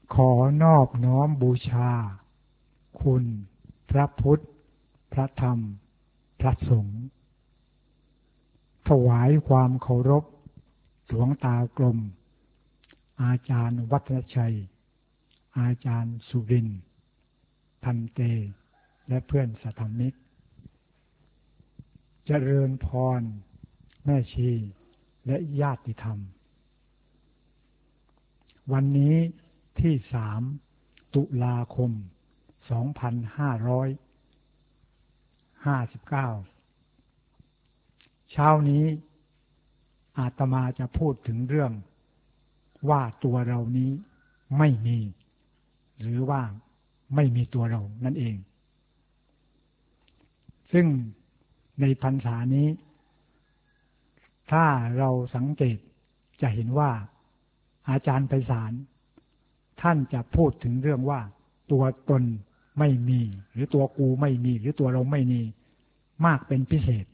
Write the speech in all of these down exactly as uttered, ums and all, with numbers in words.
ขอนอบน้อมบูชาคุณพระพุทธพระธรรมพระสงฆ์ถวายความเคารพหลวงตากลมอาจารย์วัฒนชัยอาจารย์สุรินทร์พันเตและเพื่อนสัทธมิกเจริญพรแม่ชีและญาติธรรมวันนี้ที่สามตุลาคมสองพันห้าร้อยห้าสิบเก้าเช้านี้อาตมาจะพูดถึงเรื่องว่าตัวเรานี้ไม่มีหรือว่าไม่มีตัวเรานั่นเองซึ่งในพรรษานี้ถ้าเราสังเกตจะเห็นว่าอาจารย์ไพศาลท่านจะพูดถึงเรื่องว่าตัวตนไม่มีหรือตัวกูไม่มีหรือตัวเราไม่มีมากเป็นพิเศษ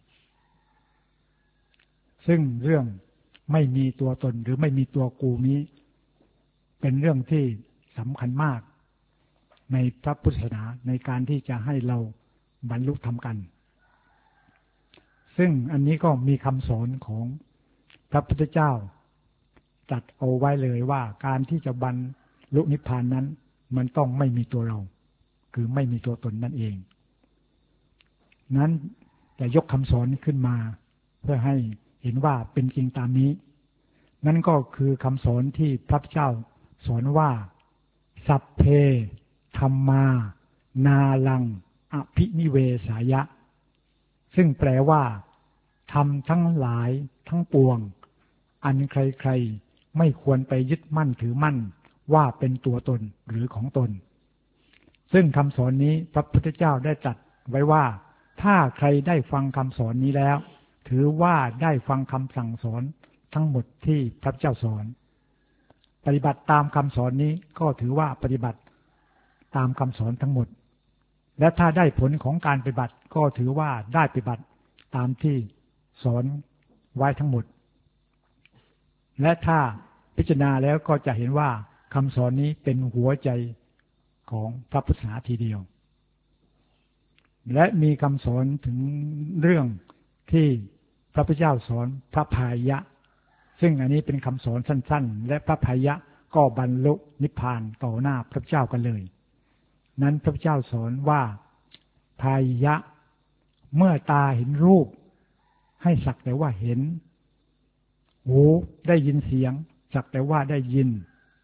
ซึ่งเรื่องไม่มีตัวตนหรือไม่มีตัวกูนี้เป็นเรื่องที่สำคัญมากในพระพุทธศาสนาในการที่จะให้เราบรรลุธรรมกันซึ่งอันนี้ก็มีคำสอนของพระพุทธเจ้าตรัสเอาไว้เลยว่าการที่จะบรรลุนิพพานนั้นมันต้องไม่มีตัวเราคือไม่มีตัวตนนั่นเองนั้นจะยกคำสอนขึ้นมาเพื่อให้เห็นว่าเป็นจริงตามนี้นั่นก็คือคำสอนที่พระพุทธเจ้าสอนว่าสัพเพธัมมานาลังอภินิเวสายะซึ่งแปลว่าธรรมทั้งหลายทั้งปวงอันใครๆไม่ควรไปยึดมั่นถือมั่นว่าเป็นตัวตนหรือของตนซึ่งคำสอนนี้พระพุทธเจ้าได้ตรัสไว้ว่าถ้าใครได้ฟังคำสอนนี้แล้วถือว่าได้ฟังคำสั่งสอนทั้งหมดที่พระเจ้าสอนปฏิบัติตามคำสอนนี้ก็ถือว่าปฏิบัติตามคำสอนทั้งหมดและถ้าได้ผลของการปฏิบัติก็ถือว่าได้ปฏิบัติตามที่สอนไว้ทั้งหมดและถ้าพิจารณาแล้วก็จะเห็นว่าคำสอนนี้เป็นหัวใจของพระพุทธศาสนาทีเดียวและมีคำสอนถึงเรื่องที่พระพุทธเจ้าสอนพระพายะซึ่งอันนี้เป็นคำสอนสั้นๆและพระพายะก็บรรลุนิพพานต่อหน้าพระพุทธเจ้ากันเลยนั้นพระพุทธเจ้าสอนว่าพายะเมื่อตาเห็นรูปให้สักแต่ว่าเห็นหูได้ยินเสียงสักแต่ว่าได้ยิน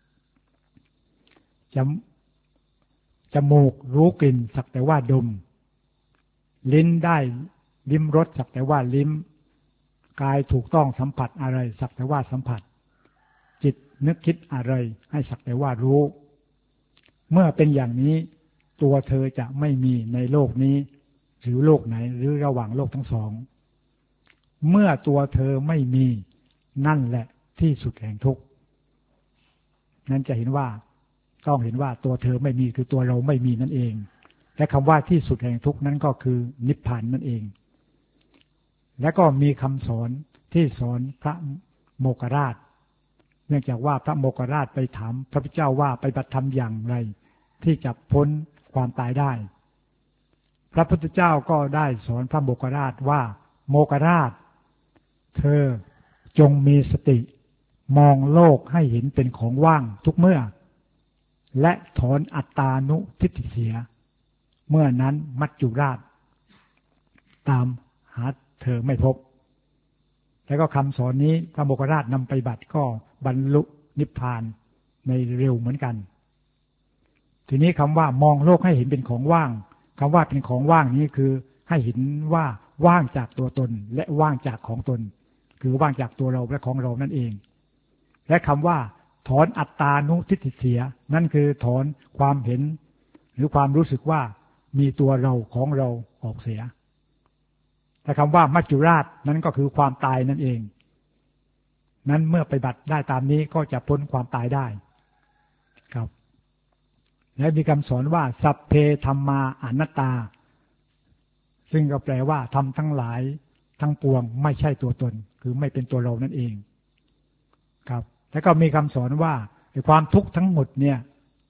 จจมูกรู้กลิ่นสักแต่ว่าดมลิ้นได้ลิ้มรสสักแต่ว่าลิ้มกายถูกต้องสัมผัสอะไรสักแต่ว่าสัมผัสจิตนึกคิดอะไรให้สักแต่ว่ารู้เมื่อเป็นอย่างนี้ตัวเธอจะไม่มีในโลกนี้หรือโลกไหนหรือระหว่างโลกทั้งสองเมื่อตัวเธอไม่มีนั่นแหละที่สุดแห่งทุกข์นั้นจะเห็นว่าต้องเห็นว่าตัวเธอไม่มีคือตัวเราไม่มีนั่นเองและคำว่าที่สุดแห่งทุกข์นั้นก็คือนิพพานนั่นเองและก็มีคำสอนที่สอนพระโมคคัลลาชเนื่องจากว่าพระโมคคัลลาชไปถามพระพุทธเจ้าว่าไปปฏิบัติธรรมอย่างไรที่จะพ้นความตายได้พระพุทธเจ้าก็ได้สอนพระโมคคัลลาชว่าโมคคัลลาชเธอจงมีสติมองโลกให้เห็นเป็นของว่างทุกเมื่อและถอนอัตตานุทิฏฐิเสียเมื่อนั้นมัจจุราชตามหาเธอไม่พบแล้วก็คำสอนนี้พระโมคคัลลาชนำไปบัติก็บรรลุนิพพานในเร็วเหมือนกันทีนี้คำว่ามองโลกให้เห็นเป็นของว่างคำว่าเป็นของว่างนี้คือให้เห็นว่าว่างจากตัวตนและว่างจากของตนคือว่างจากตัวเราและของเรานั่นเองและคำว่าถอนอัตตานุทิฏฐิเสียนั่นคือถอนความเห็นหรือความรู้สึกว่ามีตัวเราของเราออกเสียแต่คำว่ามัจจุราชนั้นก็คือความตายนั่นเองนั้นเมื่อไปบัติได้ตามนี้ก็จะพ้นความตายได้ครับและมีคำสอนว่าสัพเพธัมมาอนัตตาซึ่งก็แปลว่าธรรมทั้งหลายทั้งปวงไม่ใช่ตัวตนคือไม่เป็นตัวเรานั่นเองครับแล้วก็มีคำสอนว่าความทุกข์ทั้งหมดเนี่ย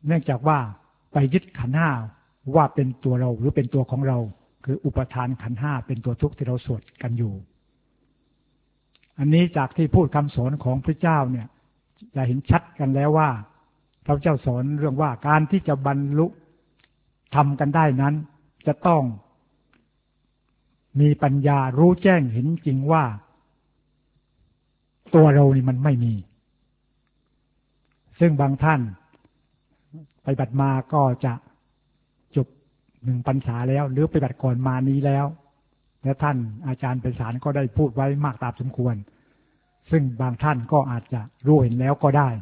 เนื่องจากว่าไปยึดขันธ์ห้าว่าเป็นตัวเราหรือเป็นตัวของเราคืออุปทานขันธ์ห้าเป็นตัวทุกข์ที่เราสวดกันอยู่อันนี้จากที่พูดคำสอนของพระเจ้าเนี่ยจะเห็นชัดกันแล้วว่าพระเจ้าสอนเรื่องว่าการที่จะบรรลุทำกันได้นั้นจะต้องมีปัญญารู้แจ้งเห็นจริงว่าตัวเรานี่มันไม่มีซึ่งบางท่านไปบัติมาก็จะจบหนึ่งพรรษาแล้วหรือไปบัติก่อนมานี้แล้วและท่านอาจารย์ไพศาลก็ได้พูดไว้มากตามสมควรซึ่งบางท่านก็อาจจะรู้เห็นแล้วก็ได้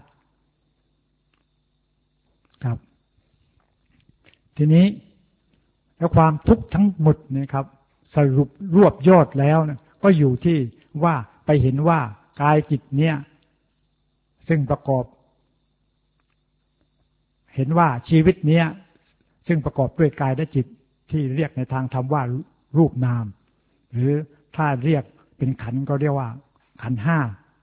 ครับทีนี้แล้วความทุกข์ทั้งหมดนะครับสรุปรวบยอดแล้วนะก็อยู่ที่ว่าไปเห็นว่ากายจิตเนี่ยซึ่งประกอบเห็นว่าชีวิตเนี้ยซึ่งประกอบด้วยกายและจิตที่เรียกในทางธรรมว่ารูปนามหรือถ้าเรียกเป็นขันธ์ก็เรียกว่าขันธ์ห้า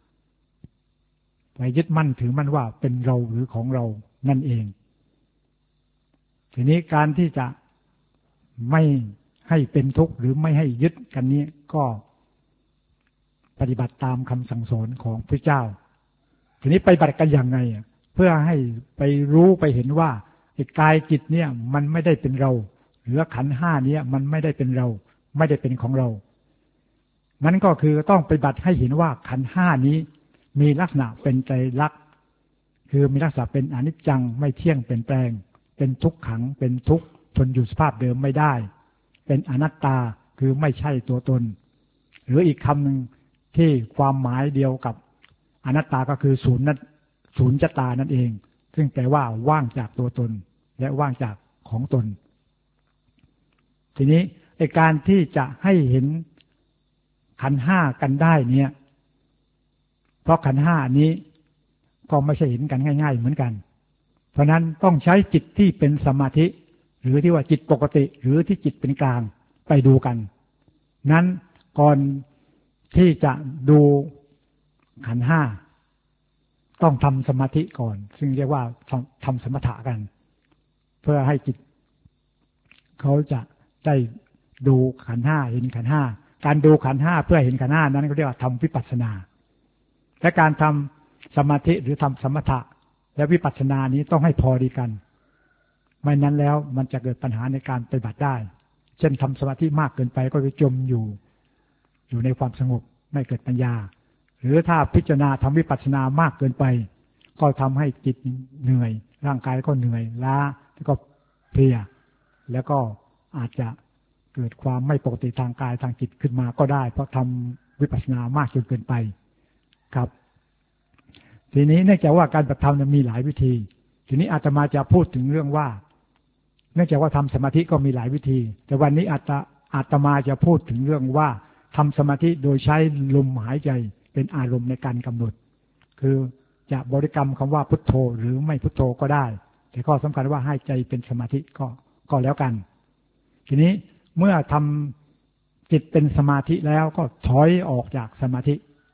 ไปยึดมั่นถือมั่นว่าเป็นเราหรือของเรานั่นเองทีนี้การที่จะไม่ให้เป็นทุกข์หรือไม่ให้ยึดกันนี้ก็ปฏิบัติตามคำสั่งสอนของพระเจ้าทีนี้ไปปฏิบัติกันอย่างไรเพื่อให้ไปรู้ไปเห็นว่าไอ้กายจิตเนี่ยมันไม่ได้เป็นเราหรือขันธ์ห้านี้มันไม่ได้เป็นเราไม่ได้เป็นของเรานั่นก็คือต้องปฏิบัติให้เห็นว่าขันธ์ห้านี้มีลักษณะเป็นไตรลักษณ์คือมีลักษณะเป็นอนิจจังไม่เที่ยงเปลี่ยนแปลงเป็นทุกขังเป็นทุกข์ทนอยู่สภาพเดิมไม่ได้เป็นอนัตตาคือไม่ใช่ตัวตนหรืออีกคำหนึ่งที่ความหมายเดียวกับอนัตตาก็คือศูนย์นั้นศูนย์จตานั่นเองซึ่งแปลว่าว่างจากตัวตนและว่างจากของตนทีนี้ในการที่จะให้เห็นขันธ์ห้ากันได้เนี่ยเพราะขันธ์ห้านี้ก็ไม่ใช่เห็นกันง่ายๆเหมือนกันเพราะนั้นต้องใช้จิตที่เป็นสมาธิหรือที่ว่าจิตปกติหรือที่จิตเป็นกลางไปดูกันนั้นก่อนที่จะดูขันธ์ห้าต้องทำสมาธิก่อนซึ่งเรียกว่าทำสมถะกันเพื่อให้จิตเขาจะได้ดูขันธ์ห้าเห็นขันธ์ห้าการดูขันธ์ห้าเพื่อเห็นขันธ์ห้านั้นเขาเรียกว่าทำวิปัสสนาและการทำสมาธิหรือทำสมถะและวิปัสสนานี้ต้องให้พอดีกันไม่นั้นแล้วมันจะเกิดปัญหาในการปฏิบัติได้เช่นทำสมาธิมากเกินไปก็จะจมอยู่อยู่ในความสงบไม่เกิดปัญญาหรือถ้าพิจารณาทำวิปัสสนามากเกินไปก็ทำให้จิตเหนื่อยร่างกายก็เหนื่อยล้าแล้วก็เพลียแล้วก็อาจจะเกิดความไม่ปกติทางกายทางจิตขึ้นมาก็ได้เพราะทำวิปัสสนามากจนเกินไปครับทีนี้เนื่องจากว่าการปฏิบัติธรรมมีหลายวิธีทีนี้อาตมาจะพูดถึงเรื่องว่าเนื่องจากว่าทำสมาธิก็มีหลายวิธีแต่วันนี้อาตอาตมาจะพูดถึงเรื่องว่าทำสมาธิโดยใช้ลมหายใจเป็นอารมณ์ในการกำหนดคือจะบริกรรมคำว่าพุทโธหรือไม่พุทโธก็ได้แต่ข้อสำคัญว่าให้ใจเป็นสมาธิก็ก็แล้วกันทีนี้เมื่อทำจิตเป็นสมาธิแล้วก็ถอยออกจากสมาธิ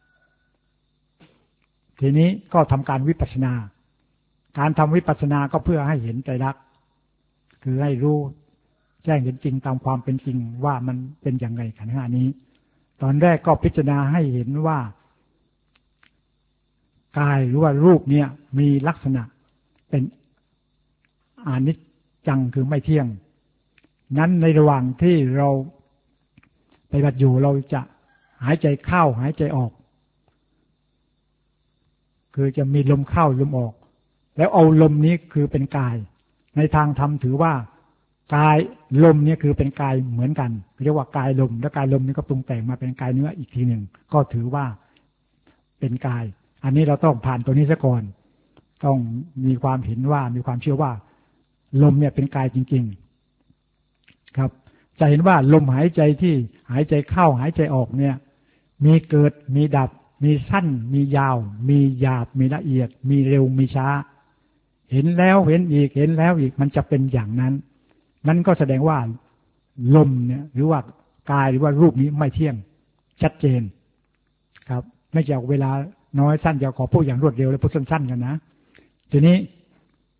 ทีนี้ก็ทำการวิปัสสนาการทำวิปัสสนาก็เพื่อให้เห็นไตรลักษณ์คือให้รู้แจ้งเห็นจริงตามความเป็นจริงว่ามันเป็นอย่างไรขันธ์ห้านี้ตอนแรกก็พิจารณาให้เห็นว่ากายหรือว่ารูปเนี่ยมีลักษณะเป็นอนิจจังคือไม่เที่ยงนั้นในระหว่างที่เราปฏิบัติอยู่เราจะหายใจเข้าหายใจออกคือจะมีลมเข้าลมออกแล้วเอาลมนี้คือเป็นกายในทางธรรมถือว่ากายลมเนี่ยคือเป็นกายเหมือนกันเรียกว่ากายลมแล้วกายลมนี่ก็ปรุงแต่งมาเป็นกายเนื้ออีกทีหนึ่งก็ถือว่าเป็นกายอันนี้เราต้องผ่านตัวนี้ซะก่อนต้องมีความเห็นว่ามีความเชื่อว่าลมเนี่ยเป็นกายจริงๆครับจะเห็นว่าลมหายใจที่หายใจเข้าหายใจออกเนี่ยมีเกิดมีดับมีสั้นมียาวมีหยาบมีละเอียดมีเร็วมีช้าเห็นแล้วเห็นอีกเห็นแล้วอีกมันจะเป็นอย่างนั้นนั่นก็แสดงว่าลมเนี่ยหรือว่ากายหรือว่ารูปนี้ไม่เที่ยงชัดเจนครับไม่จากเวลาน้อยสั้นจะขอพูดอย่างรวดเร็วและพูดสั้นๆกันนะทีนี้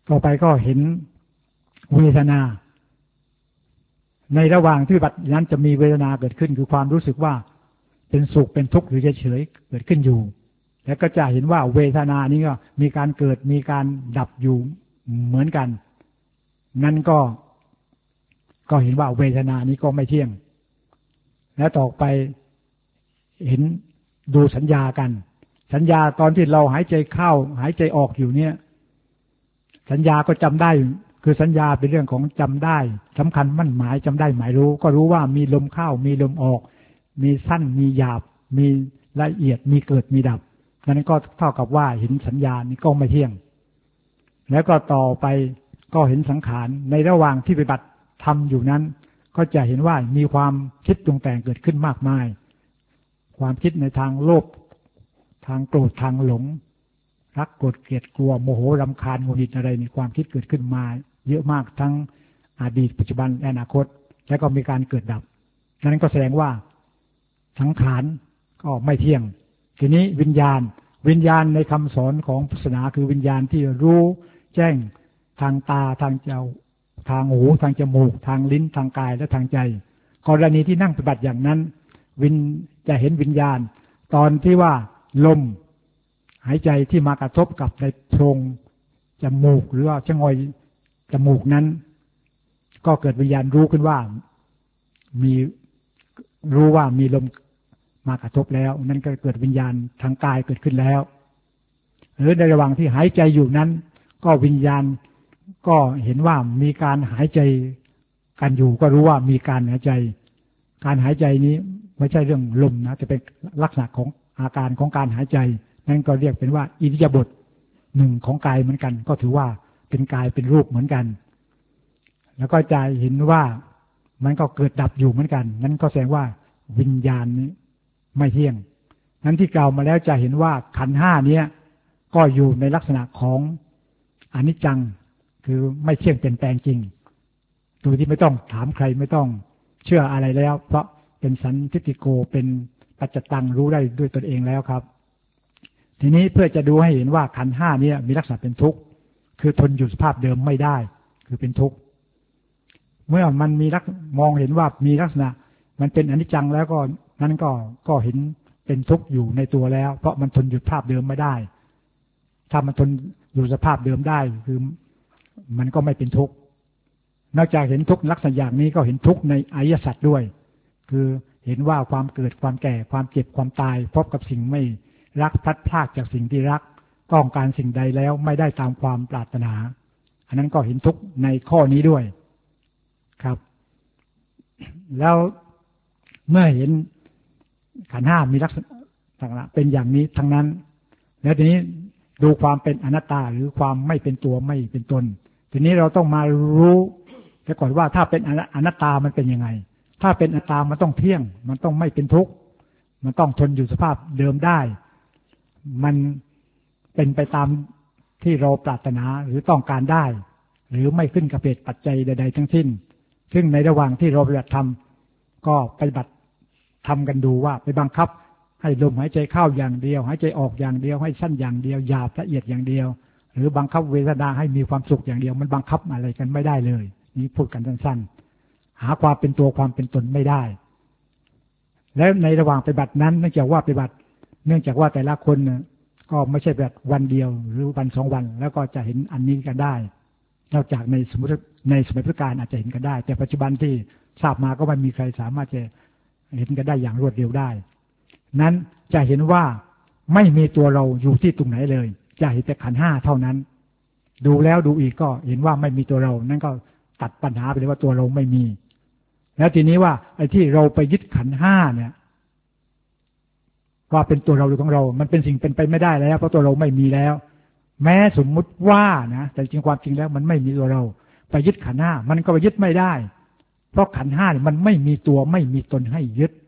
ต่อไปก็เห็นเวทนาในระหว่างที่ปฏิบัตินั้นจะมีเวทนาเกิดขึ้นคือความรู้สึกว่าเป็นสุขเป็นทุกข์หรือเฉยๆเกิดขึ้นอยู่แล้วก็จะเห็นว่าเวทนานี้ก็มีการเกิดมีการดับอยู่เหมือนกันนั่นก็ก็เห็นว่าเวทนานี้ก็ไม่เที่ยงแล้วต่อไปเห็นดูสัญญากันสัญญาตอนที่เราหายใจเข้าหายใจออกอยู่เนี่ยสัญญาก็จำได้คือสัญญาเป็นเรื่องของจำได้สำคัญมั่นหมายจำได้หมายรู้ก็รู้ว่ามีลมเข้ามีลมออกมีสั้นมีหยาบมีละเอียดมีเกิดมีดับนั้นก็เท่ากับว่าเห็นสัญญานี้ก็ไม่เที่ยงแล้วก็ต่อไปก็เห็นสังขารในระหว่างที่ปฏิบัติทำอยู่นั้นก็จะเห็นว่ามีความคิดปรุงแต่งเกิดขึ้นมากมายความคิดในทางโลภทางโกรธทางหลงรักโกรธเกลียดกลัวโมโหรำคาญหงุดหงิดอะไรมีความคิดเกิดขึ้นมาเยอะมากทั้งอดีตปัจจุบันและอนาคตแล้วก็มีการเกิดดับนั้นก็แสดงว่าสังขารก็ไม่เที่ยงทีนี้วิญญาณวิญญาณในคำสอนของพุทธศาสนาคือวิญญาณที่รู้แจ้งทางตาทางเจ้าทางหูทางจมูกทางลิ้นทางกายและทางใจกรณีที่นั่งปฏิบัติอย่างนั้นวินจะเห็นวิญญาณตอนที่ว่าลมหายใจที่มากระทบกับในโพรงจมูกหรือว่าชะงอยจมูกนั้นก็เกิดวิญญาณรู้ขึ้นว่ามีรู้ว่ามีลมมากระทบแล้วนั่นก็เกิดวิญญาณทางกายเกิดขึ้นแล้วหรือในระหว่างที่หายใจอยู่นั้นก็วิญญาณก็เห็นว่ามีการหายใจกันอยู่ก็รู้ว่ามีการหายใจการหายใจนี้ไม่ใช่เรื่องลมนะจะเป็นลักษณะของอาการของการหายใจนั่นก็เรียกเป็นว่าอิริยาบถหนึ่งของกายเหมือนกันก็ถือว่าเป็นกายเป็นรูปเหมือนกันแล้วก็จะเห็นว่ามันก็เกิดดับอยู่เหมือนกันนั่นก็แสดงว่าวิญญาณนี้ไม่เที่ยงนั้นที่กล่าวมาแล้วจะเห็นว่าขันธ์ห้านี้ก็อยู่ในลักษณะของอนิจจังคือไม่เที่ยงเปลี่ยนแปลงจริงโดยที่ไม่ต้องถามใครไม่ต้องเชื่ออะไรแล้วเพราะเป็นสันทิฏฐิโกเป็นปัจจตังรู้ได้ด้วยตนเองแล้วครับทีนี้เพื่อจะดูให้เห็นว่าขันธ์ห้านี้มีลักษณะเป็นทุกข์คือทนอยู่สภาพเดิมไม่ได้คือเป็นทุกข์เมื่อมันมีลักมองเห็นว่ามีลักษณะมันเป็นอนิจจังแล้วก็นั้นก็ก็เห็นเป็นทุกข์อยู่ในตัวแล้วเพราะมันทนอยู่สภาพเดิมไม่ได้ถ้ามันทนอยู่สภาพเดิมได้คือมันก็ไม่เป็นทุกข์นอกจากเห็นทุกข์ลักษณะอย่างนี้ก็เห็นทุกข์ในอริยสัจด้วยคือเห็นว่าความเกิดความแก่ความเจ็บความตายพบกับสิ่งไม่รักพลัดพรากจากสิ่งที่รักต้องการสิ่งใดแล้วไม่ได้ตามความปรารถนาอันนั้นก็เห็นทุกข์ในข้อนี้ด้วยครับแล้วเมื่อเห็นขันธ์ห้ามีลักษณะเป็นอย่างนี้ทั้งนั้นแล้วทีนี้ดูความเป็นอนัตตาหรือความไม่เป็นตัวไม่เป็นตนทีนี้เราต้องมารู้แต่ก่อนว่าถ้าเป็นอนัตตามันเป็นยังไงถ้าเป็นอนัตตามันต้องเที่ยงมันต้องไม่เป็นทุกข์มันต้องทนอยู่สภาพเดิมได้มันเป็นไปตามที่เราปรารถนาหรือต้องการได้หรือไม่ขึ้นกับเหตุปัจจัยใดๆทั้งสิ้นซึ่งในระหว่างที่เราปฏิบัติธรรมก็ปฏิบัติทำกันดูว่าไปบังคับให้ลมหายใจเข้าอย่างเดียวหายใจออกอย่างเดียวให้สั้นอย่างเดียวหยาบละเอียดอย่างเดียวหรือบังคับเวทนาให้มีความสุขอย่างเดียวมันบังคับอะไรกันไม่ได้เลยนี่พูดกันสั้นๆหาความเป็นตัวความเป็นตนไม่ได้แล้วในระหว่างปฏิบัตินั้นเนื่องจากว่าปฏิบัติเนื่องจากว่าแต่ละคนก็ไม่ใช่แบบวันเดียวหรือวันสองวันแล้วก็จะเห็นอันนี้กันได้นอกจากในสมมติในสมัยพุทธกาลอาจจะเห็นกันได้แต่ปัจจุบันที่ทราบมาก็ไม่มีใครสามารถจะเห็นกันได้อย่างรวดเร็วได้นั้นจะเห็นว่าไม่มีตัวเราอยู่ที่ตรงไหนเลยจะเห็นแต่ขันธ์ห้าเท่านั้นดูแล้วดูอีกก็เห็นว่าไม่มีตัวเรานั่นก็ตัดปัญหาไปเลยว่าตัวเราไม่มีแล้วทีนี้ว่าไอ้ที่เราไปยึดขันธ์ห้าเนี่ยว่าเป็นตัวเราหรือของเรามันเป็นสิ่งเป็นไปไม่ได้แล้วเพราะตัวเราไม่มีแล้วแม้สมมุติว่านะแต่จริงความจริงแล้วมันไม่มีตัวเราไปยึดขันธ์ห้ามันก็ไปยึดไม่ได้เพราะขันธ์ห้ามันไม่มีตัวไม่มีตนให้ยึด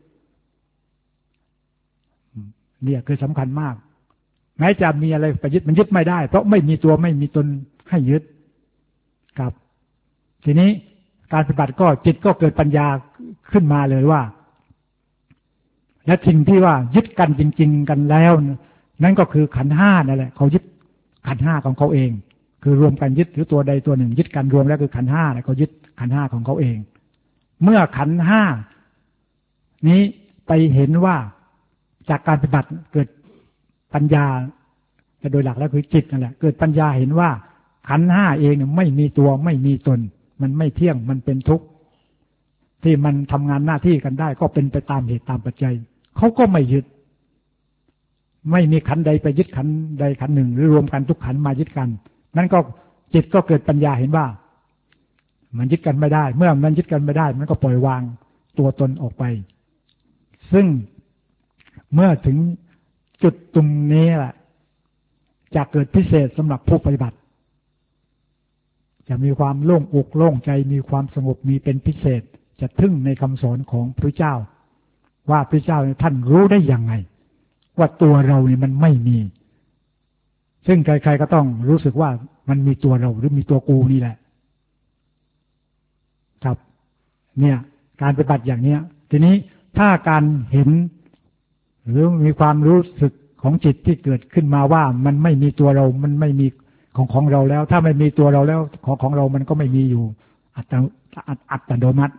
เนี่ยคือสำคัญมากแม้จะมีอะไรไปยึดมันยึดไม่ได้เพราะไม่มีตัวไม่มีตนให้ยึดครับทีนี้การปฏิบัติก็จิตก็เกิดปัญญาขึ้นมาเลยว่าและสิ่งที่ว่ายึดกันจริงๆกันแล้วนั่นก็คือขันธ์ห้านั่นแหละเขายึดขันธ์ห้าของเขาเองคือรวมกันยึดหรือตัวใดตัวหนึ่งยึดกันรวมแล้วคือขันธ์ห้าแล้วก็ยึดขันธ์ห้าของเขาเองเมื่อขันธ์ห้านี้ไปเห็นว่าจากการปฏิบัติเกิดปัญญาแต่โดยหลักแล้วคือจิตนั่นแหละเกิดปัญญาเห็นว่าขันธ์ห้าเองไม่มีตัวไม่มีตนมันไม่เที่ยงมันเป็นทุกข์ที่มันทำงานหน้าที่กันได้ก็เป็นไปตามเหตุตามปัจจัยเขาก็ไม่ยึดไม่มีขันธ์ใดไปยึดขันธ์ใดขันธ์หนึ่งหรือรวมกันทุกขันธ์มายึดกันนั่นก็จิตก็เกิดปัญญาเห็นว่ามันยึดกันไม่ได้เมื่อมันยึดกันไม่ได้มันก็ปล่อยวางตัวตนออกไปซึ่งเมื่อถึงจุดตรงนี้แหละจะเกิดพิเศษสำหรับผู้ปฏิบัติจะมีความโล่งอกโล่งใจมีความสงบมีเป็นพิเศษจะทึ่งในคำสอนของพระเจ้าว่าพระเจ้าท่านรู้ได้ยังไงว่าตัวเราเนี่ยมันไม่มีซึ่งใครๆก็ต้องรู้สึกว่ามันมีตัวเราหรือมีตัวกูนี่แหละครับเนี่ยการปฏิบัติอย่างเนี้ยทีนี้ถ้าการเห็นหรือมีความรู้สึกของจิตที่เกิดขึ้นมาว่ามันไม่มีตัวเรามันไม่มีของของเราแล้วถ้าไม่มีตัวเราแล้วของของเรามันก็ไม่มีอยู่อัตอัตโนมัติ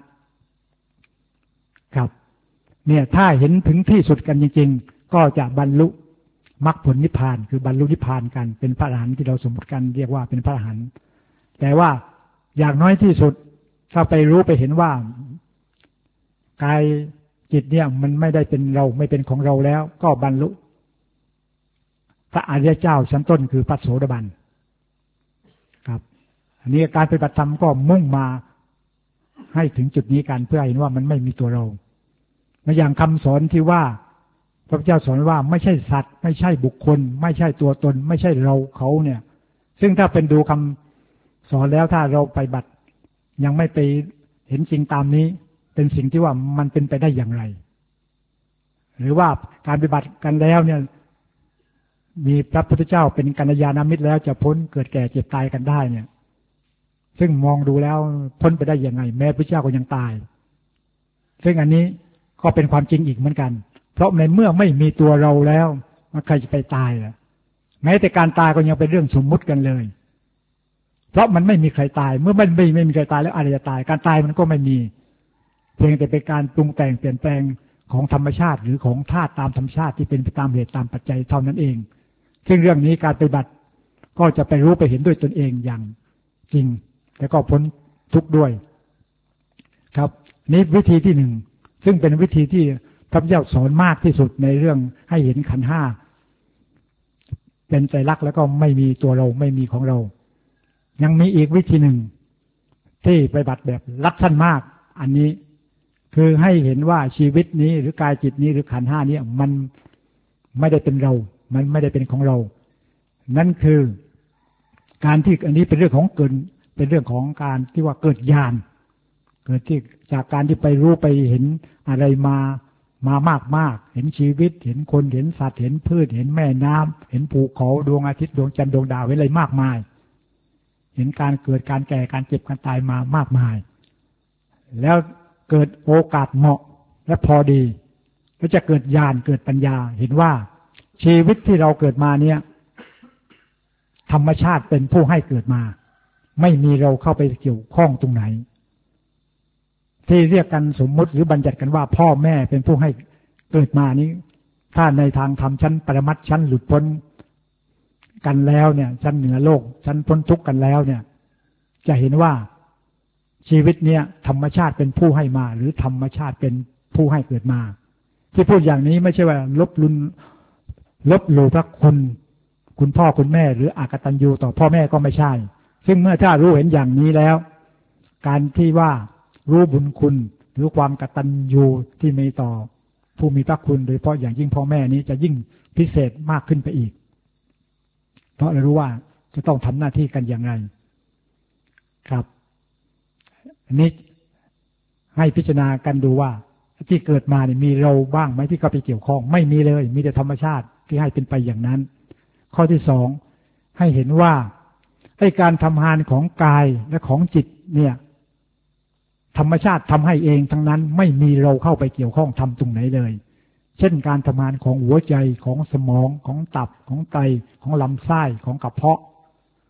ครับเนี่ยถ้าเห็นถึงที่สุดกันจริงๆก็จะบรรลุมรรคผลนิพพานคือบรรลุนิพพานกันเป็นพระอรหันต์ที่เราสมมติกันเรียกว่าเป็นพระอรหันต์แต่ว่าอย่างน้อยที่สุดถ้าไปรู้ไปเห็นว่ากายจิตเนี่ยมันไม่ได้เป็นเราไม่เป็นของเราแล้วก็บรรลุพระอริยเจ้าชั้นต้นคือพระโสดาบันครับอันนี้การปฏิบัติธรรมก็มุ่งมาให้ถึงจุดนี้กันเพื่อเห็นว่ามันไม่มีตัวเรามาอย่างคำสอนที่ว่าพระพุทธเจ้าสอนว่าไม่ใช่สัตว์ไม่ใช่บุคคลไม่ใช่ตัวตนไม่ใช่เราเขาเนี่ยซึ่งถ้าเป็นดูคำสอนแล้วถ้าเราไปบัติยังไม่ไปเห็นจริงตามนี้เป็นสิ่งที่ว่ามันเป็นไปได้อย่างไรหรือว่าการปฏิบัติกันแล้วเนี่ยมีพระพุทธเจ้าเป็นกัลยาณมิตรแล้วจะพ้นเกิดแก่เจ็บตายกันได้เนี่ยซึ่งมองดูแล้วพ้นไปได้ยังไงแม้พระเจ้าก็ยังตายซึ่งอันนี้ก็เป็นความจริงอีกเหมือนกันเพราะในเมื่อไม่มีตัวเราแล้วมันใครจะไปตายล่ะแม้แต่การตายก็ยังเป็นเรื่องสมมุติกันเลยเพราะมันไม่มีใครตายเมื่อมันไม่ไม่มีใครตายแล้วอะไรจะตายการตายมันก็ไม่มีเพียงแต่เป็นการปรุงแต่งเปลี่ยนแปลงของธรรมชาติหรือของธาตุตามธรรมชาติที่เป็นไปตามเหตุตามปัจจัยเท่านั้นเองซึ่งเรื่องนี้การปฏิบัติก็จะไปรู้ไปเห็นด้วยตนเองอย่างจริงแล้วก็พ้นทุกข์ด้วยครับนี้วิธีที่หนึ่งซึ่งเป็นวิธีที่พระพุทธเจ้าสอนมากที่สุดในเรื่องให้เห็นขันธ์ห้าเป็นไตรลักษณ์แล้วก็ไม่มีตัวเราไม่มีของเรายังมีอีกวิธีหนึ่งที่ปฏิบัติแบบลัดสั้นมากอันนี้คือให้เห็นว่าชีวิตนี้หรือกายจิตนี้หรือขันธ์ห้านี้มันไม่ได้เป็นเรามันไม่ได้เป็นของเรานั่นคือการที่อันนี้เป็นเรื่องของเกิดเป็นเรื่องของการที่ว่าเกิดญาณเกิดที่จากการที่ไปรู้ไปเห็นอะไรมามามากมากเห็นชีวิตเห็นคนเห็นสัตว์เห็นพืชเห็นแม่น้ำเห็นภูเขาดวงอาทิตย์ดวงจันทร์ดวงดาวเห็นอะไรมากมายเห็นการเกิดการแก่การเจ็บการตายมามากมายแล้วเกิดโอกาสเหมาะและพอดีแล้วจะเกิดญาณเกิดปัญญาเห็นว่าชีวิตที่เราเกิดมาเนี่ยธรรมชาติเป็นผู้ให้เกิดมาไม่มีเราเข้าไปเกี่ยวข้องตรงไหนที่เรียกกันสมมติหรือบัญญัติกันว่าพ่อแม่เป็นผู้ให้เกิดมานี้ถ้าในทางธรรมชั้นปรมัตถ์ชั้นหลุดพ้นกันแล้วเนี่ยชั้นเหนือโลกชั้นพ้นทุกข์กันแล้วเนี่ยจะเห็นว่าชีวิตเนี่ยธรรมชาติเป็นผู้ให้มาหรือธรรมชาติเป็นผู้ให้เกิดมาที่พูดอย่างนี้ไม่ใช่ว่าลบลุนลบหลู่พระคุณคุณพ่อคุณแม่หรืออกตัญญูต่อพ่อแม่ก็ไม่ใช่ซึ่งเมื่อถ้ารู้เห็นอย่างนี้แล้วการที่ว่ารู้บุญคุณหรือความกตัญญูที่มีต่อผู้มีพระคุณโดยเฉพาะอย่างยิ่งพ่อแม่นี้จะยิ่งพิเศษมากขึ้นไปอีกเพราะเรารู้ว่าจะต้องทำหน้าที่กันอย่างไรครับอันนี้ให้พิจารณากันดูว่าที่เกิดมาเนี่ยมีเราบ้างไหมที่เข้าไปเกี่ยวข้องไม่มีเลยมีแต่ธรรมชาติที่ให้เป็นไปอย่างนั้นข้อที่สองให้เห็นว่าไอ้การทำงานของกายและของจิตเนี่ยธรรมชาติทำให้เองทั้งนั้นไม่มีเราเข้าไปเกี่ยวข้องทำตรงไหนเลยเช่นการทำงานของหัวใจของสมองของตับของไตของลำไส้ของกระเพาะ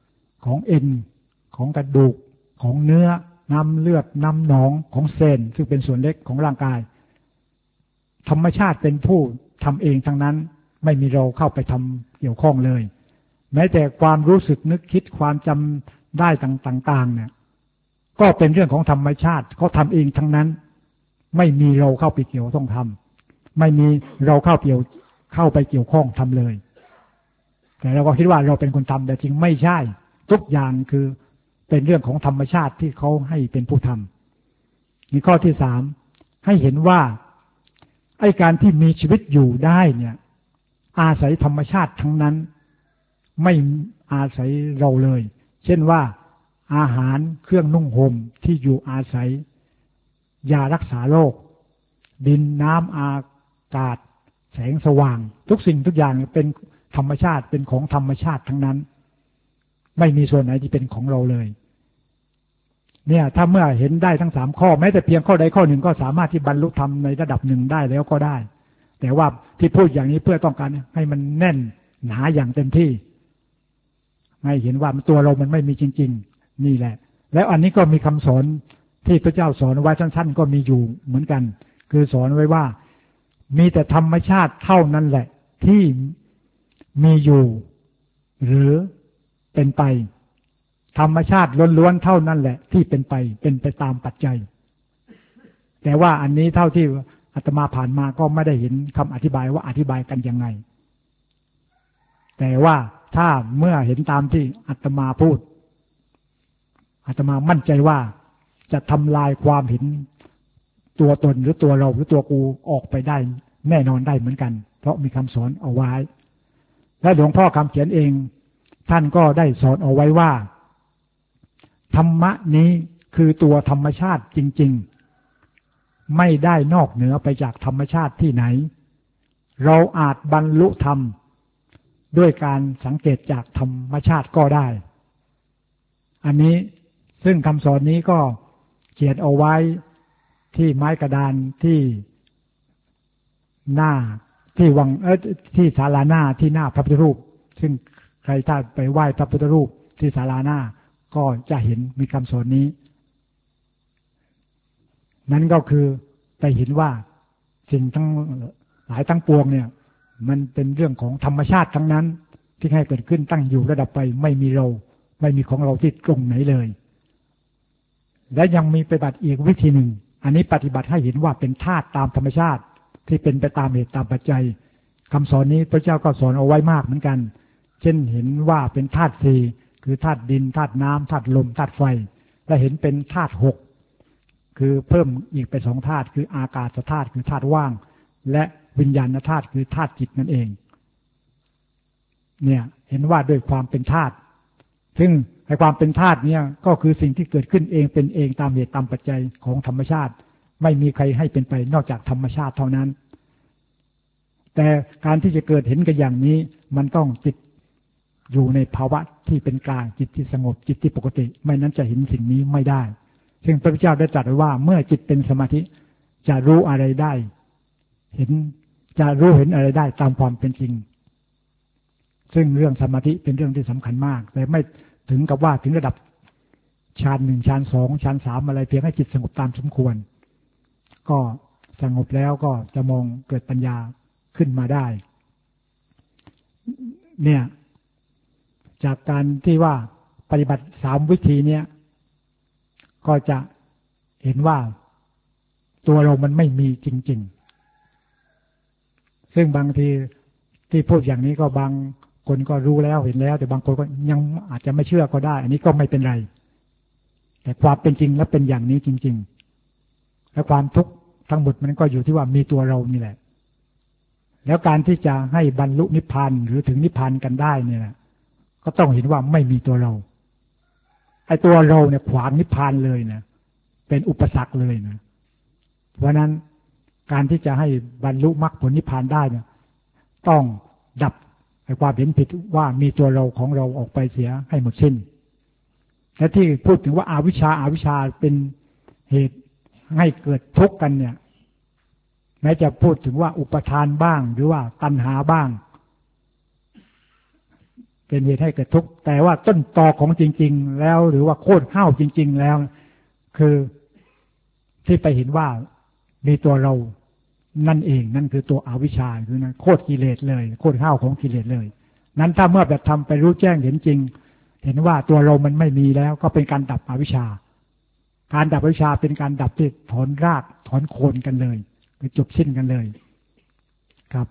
ของเอ็นของกระดูกของเนื้อน้ำเลือดน้ำหนองของเซลล์ซึ่งเป็นส่วนเล็กของร่างกายธรรมชาติเป็นผู้ทำเองทั้งนั้นไม่มีเราเข้าไปทำเกี่ยวข้องเลยแม้แต่ความรู้สึกนึกคิดความจำได้ต่างๆเนี่ยก็เป็นเรื่องของธรรมชาติเขาทำเองทั้งนั้นไม่มีเราเข้าไปเกี่ยวต้องทำไม่มีเราเข้าเกี่ยวเข้าไปเกี่ยวข้องทำเลยแต่เราก็คิดว่าเราเป็นคนทำแต่จริงไม่ใช่ทุกอย่างคือเป็นเรื่องของธรรมชาติที่เขาให้เป็นผู้ทำมีข้อที่สามให้เห็นว่าไอ้การที่มีชีวิตอยู่ได้เนี่ยอาศัยธรรมชาติทั้งนั้นไม่อาศัยเราเลยเช่นว่าอาหารเครื่องนุ่งห่มที่อยู่อาศัยยารักษาโรคดินน้ำอากาศแสงสว่างทุกสิ่งทุกอย่างเป็นธรรมชาติเป็นของธรรมชาติทั้งนั้นไม่มีส่วนไหนที่เป็นของเราเลยเนี่ยถ้าเมื่อเห็นได้ทั้งสามข้อแม้แต่เพียงข้อใดข้อหนึ่งก็สามารถที่บรรลุธรรมในระดับหนึ่งได้แล้วก็ได้แต่ว่าที่พูดอย่างนี้เพื่อต้องการให้มันแน่นหนาอย่างเต็มที่ให้เห็นว่าตัวเรามันไม่มีจริงๆนี่แหละแล้วอันนี้ก็มีคำสอนที่พระเจ้าสอนไว้สั้นๆก็มีอยู่เหมือนกันคือสอนไว้ว่ามีแต่ธรรมชาติเท่านั้นแหละที่มีอยู่หรือเป็นไปธรรมชาติล้วนๆเท่านั้นแหละที่เป็นไปเป็นไปตามปัจจัยแต่ว่าอันนี้เท่าที่อาตมาผ่านมาก็ไม่ได้เห็นคำอธิบายว่าอธิบายกันยังไงแต่ว่าถ้าเมื่อเห็นตามที่อาตมาพูดอาตมามั่นใจว่าจะทำลายความเห็นตัวตนหรือตัวเราหรือตัวกูออกไปได้แน่นอนได้เหมือนกันเพราะมีคำสอนเอาไว้และหลวงพ่อคำเขียนเองท่านก็ได้สอนเอาไว้ว่าธรรมะนี้คือตัวธรรมชาติจริงๆไม่ได้นอกเหนือไปจากธรรมชาติที่ไหนเราอาจบรรลุธรรมด้วยการสังเกตจากธรรมชาติก็ได้อันนี้ซึ่งคำสอนนี้ก็เขียนเอาไว้ที่ไม้กระดานที่หน้าที่วังเออที่ศาลาหน้าที่หน้าพระพุทธรูปซึ่งใครถ้าไปไหว้พระพุทธรูปที่ศาลาหน้าก็จะเห็นมีคำสอนนี้นั่นก็คือไปเห็นว่าสิ่งทั้งหลายทั้งปวงเนี่ยมันเป็นเรื่องของธรรมชาติทั้งนั้นที่ให้เกิดขึ้นตั้งอยู่ระดับไปไม่มีเราไม่มีของเราที่ตรงไหนเลยและยังมีปฏิบัติอีกวิธีหนึ่งอันนี้ปฏิบัติให้เห็นว่าเป็นธาตุตามธรรมชาติที่เป็นไปตามเหตุตามปัจจัยคำสอนนี้พระเจ้าก็สอนเอาไว้มากเหมือนกันเช่นเห็นว่าเป็นธาตุสี่คือธาตุดินธาตุน้ำธาตุลมธาตุไฟและเห็นเป็นธาตุหกคือเพิ่มอีกเป็นสองธาตุคืออากาศธาตุคือธาตุว่างและวิญญาณธาตุคือธาตุจิตนั่นเองเนี่ยเห็นว่าด้วยความเป็นธาตุซึ่งไอ้ความเป็นธาตุเนี่ยก็คือสิ่งที่เกิดขึ้นเองเป็นเองตามเหตุตามปัจจัยของธรรมชาติไม่มีใครให้เป็นไปนอกจากธรรมชาติเท่านั้นแต่การที่จะเกิดเห็นกันอย่างนี้มันต้องจิตอยู่ในภาวะที่เป็นกลางจิตที่สงบจิตที่ปกติไม่นั้นจะเห็นสิ่งนี้ไม่ได้ซึ่งพระพุทธเจ้าได้ตรัสไว้ว่าเมื่อจิตเป็นสมาธิจะรู้อะไรได้เห็นจะรู้เห็นอะไรได้ตามความเป็นจริงซึ่งเรื่องสมาธิเป็นเรื่องที่สำคัญมากแต่ไม่ถึงกับว่าถึงระดับฌานหนึ่งฌานสองฌานสามอะไรเพียงให้จิตสงบตามสมควรก็สงบแล้วก็จะมองเกิดปัญญาขึ้นมาได้เนี่ยจากการที่ว่าปฏิบัติสามวิธีเนี้ยก็จะเห็นว่าตัวเรามันไม่มีจริงๆซึ่งบางทีที่พูดอย่างนี้ก็บางคนก็รู้แล้วเห็นแล้วแต่บางคนก็ยังอาจจะไม่เชื่อก็ได้อันนี้ก็ไม่เป็นไรแต่ความเป็นจริงแล้วเป็นอย่างนี้จริงๆและความทุกข์ทั้งหมดมันก็อยู่ที่ว่ามีตัวเรานี่แหละแล้วการที่จะให้บรรลุนิพพานหรือถึงนิพพานกันได้เนี่ยก็ต้องเห็นว่าไม่มีตัวเราไอ้ตัวเราเนี่ยขวางนิพพานเลยนะเป็นอุปสรรคเลยนะเพราะนั้นการที่จะให้บรรลุมรรคผลนิพพานได้เนี่ยต้องดับไอ้ความเห็นผิดว่ามีตัวเราของเราออกไปเสียให้หมดสิ้นและที่พูดถึงว่าอาวิชชาอาวิชชาเป็นเหตุให้เกิดทุกข์กันเนี่ยแม้จะพูดถึงว่าอุปทานบ้างหรือว่าตัณหาบ้าง เเป็นเหตุให้เกิดทุกข์แต่ว่าต้นตอของจริงๆแล้วหรือว่าโคตรข้าวจริงๆแล้วคือที่ไปเห็นว่ามีตัวเรานั่นเองนั่นคือตัวอวิชชาคือนั่นโคตรกิเลสเลยโคตรข้าวของกิเลสเลยนั้นถ้าเมื่อแบบทำไปรู้แจ้งเห็นจริงเห็นว่าตัวเรามันไม่มีแล้วก็เป็นการดับอวิชชาการดับอวิชชาเป็นการดับที่ถอนรากถอนโคนกันเลยคือจบสิ้นกันเลยครับ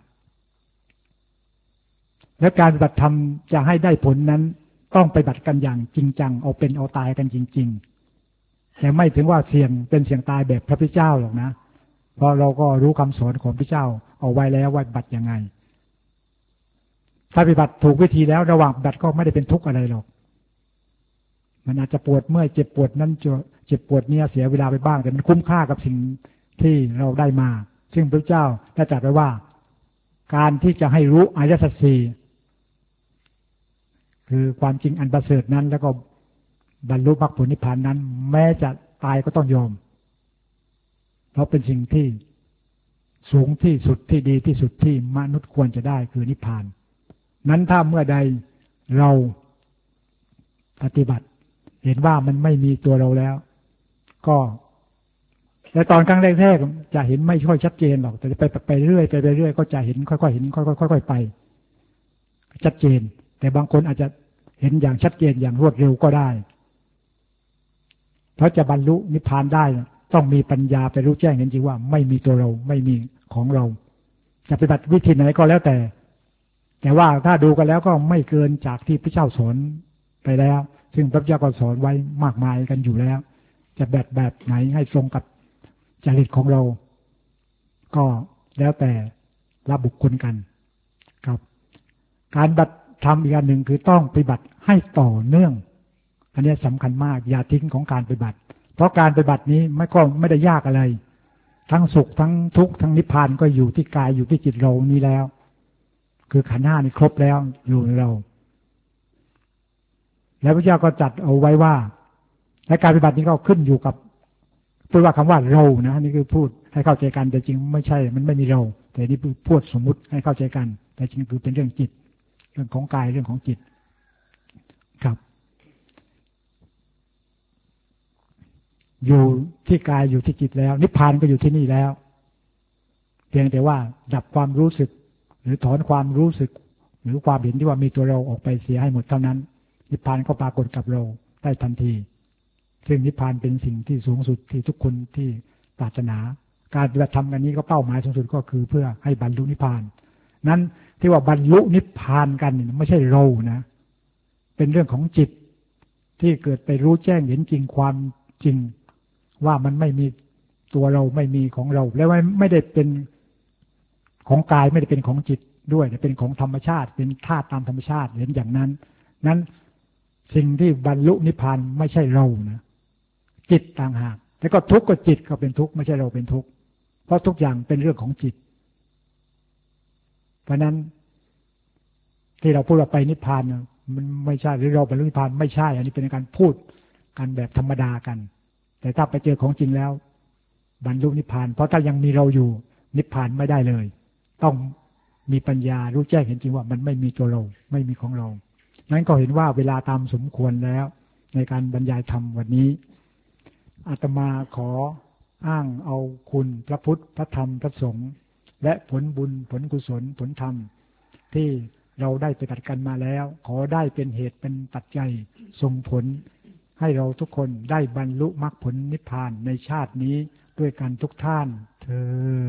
และการปฏิบัติธรรมจะให้ได้ผลนั้นต้องไปปฏิบัติกันอย่างจริงจังเอาเป็นเอาตายกันจริงๆแต่ไม่ถึงว่าเสี่ยงเป็นเสี่ยงตายแบบพระพุทธเจ้าหรอกนะเพราะเราก็รู้คำสอนของพระเจ้าเอาไว้แล้วว่าปฏิบัติยังไงถ้าปฏิบัติถูกวิธีแล้วระหว่างปฏิบัติก็ไม่ได้เป็นทุกข์อะไรหรอกมันอาจจะปวดเมื่อยเจ็บปวดนั้นจะเจ็บปวดเนี่ยเสียเวลาไปบ้างแต่มันคุ้มค่ากับสิ่งที่เราได้มาซึ่งพระเจ้าได้ตรัสไว้ว่าการที่จะให้รู้อริยสัจสี่คือความจริงอันประเสริฐนั้นแล้วก็บรรลุมรรคผลนิพพานนั้นแม้จะตายก็ต้องยอมเพราะเป็นสิ่งที่สูงที่สุดที่ดีที่สุดที่มนุษย์ควรจะได้คือนิพพานนั้นถ้าเมื่อใดเราปฏิบัติเห็นว่ามันไม่มีตัวเราแล้วก็ในตอนครั้งแรกๆจะเห็นไม่ค่อยชัดเจนหรอกแต่ไปไปเรื่อยไปไปเรื่อยก็จะเห็นค่อยๆเห็นค่อยๆค่อยๆไปชัดเจนแต่บางคนอาจจะเห็นอย่างชัดเจนอย่างรวดเร็วก็ได้เพราะจะบรรลุนิพพานได้ต้องมีปัญญาไปรู้แจ้งเห็นจริงว่าไม่มีตัวเราไม่มีของเราจะปฏิบัติวิธีไหนก็แล้วแต่แต่ว่าถ้าดูกันแล้วก็ไม่เกินจากที่พระเจ้าสอนไปแล้วซึ่งพระเจ้าก็สอนไว้มากมายกันอยู่แล้วจะแบบแบบไหนให้ตรงกับจริตของเราก็แล้วแต่ละบุคคลกันครับการปฏิบัติธรรมอีกอันหนึ่งคือต้องปฏิบัติให้ต่อเนื่องอันนี้สำคัญมากอย่าทิ้งของการปฏิบัติเพราะการปฏิบัตินี้ไม่ก็ไม่ได้ยากอะไรทั้งสุขทั้งทุกข์ทั้งนิพพานก็อยู่ที่กายอยู่ที่จิตเรานี้แล้วคือขันธ์ห้านี่ครบแล้วอยู่ในเราแล้วพระเจ้าก็จัดเอาไว้ว่าและการปฏิบัตินี้ก็ขึ้นอยู่กับพูดว่าคำว่าเรานะนี่คือพูดให้เข้าใจกันแต่จริงไม่ใช่มันไม่มีเราแต่นี่พูดสมมุติให้เข้าใจกันแต่จริงคือเป็นเรื่องจิตเรื่องของกายเรื่องของจิตครับอยู่ที่กายอยู่ที่จิตแล้วนิพพานก็อยู่ที่นี่แล้วเพียงแต่ว่าดับความรู้สึกหรือถอนความรู้สึกหรือความเห็นที่ว่ามีตัวเราออกไปเสียให้หมดเท่านั้นนิพพานก็ปรากฏกับเราได้ทันทีซึ่งนิพพานเป็นสิ่งที่สูงสุดที่ทุกคนที่ปรารถนาการปฏิบัติธรรมกันนี้ก็เป้าหมายสูงสุดก็คือเพื่อให้บรรลุนิพพานนั้นที่ว่าบรรลุนิพพานกันไม่ใช่เรานะเป็นเรื่องของจิตที่เกิดไปรู้แจ้งเห็นจริงความจริงว่ามันไม่มีตัวเราไม่มีของเราแล้วไม่ได้เป็นของกายไม่ได้เป็นของจิตด้วยแต่เป็นของธรรมชาติเป็นธาตุตามธรรมชาติเห็นอย่างนั้นนั้นสิ่งที่บรรลุนิพพานไม่ใช่เรานะจิตต่างหากแล้วก็ทุกข์ก็จิตก็เป็นทุกข์ไม่ใช่เราเป็นทุกข์เพราะทุกอย่างเป็นเรื่องของจิตเพราะนั้นที่เราพูดว่าไปนิพพานมันไม่ใช่หรือเราบรรลุนิพพานไม่ใช่อันนี้เป็นการพูดกันแบบธรรมดากันแต่ถ้าไปเจอของจริงแล้วบรรลุนิพพานเพราะถ้ายังมีเราอยู่นิพพานไม่ได้เลยต้องมีปัญญารู้แจ้งเห็นจริงว่ามันไม่มีตัวเราไม่มีของเรานั้นก็เห็นว่าเวลาตามสมควรแล้วในการบรรยายธรรมวันนี้อาตมาขออ้างเอาคุณพระพุทธพระธรรมพระสงฆ์และผลบุญผลกุศลผลธรรมที่เราได้ปฏิบัติกันมาแล้วขอได้เป็นเหตุเป็นปัจจัยส่งผลให้เราทุกคนได้บรรลุมรรคผลนิพพานในชาตินี้ด้วยกันทุกท่านเทอญ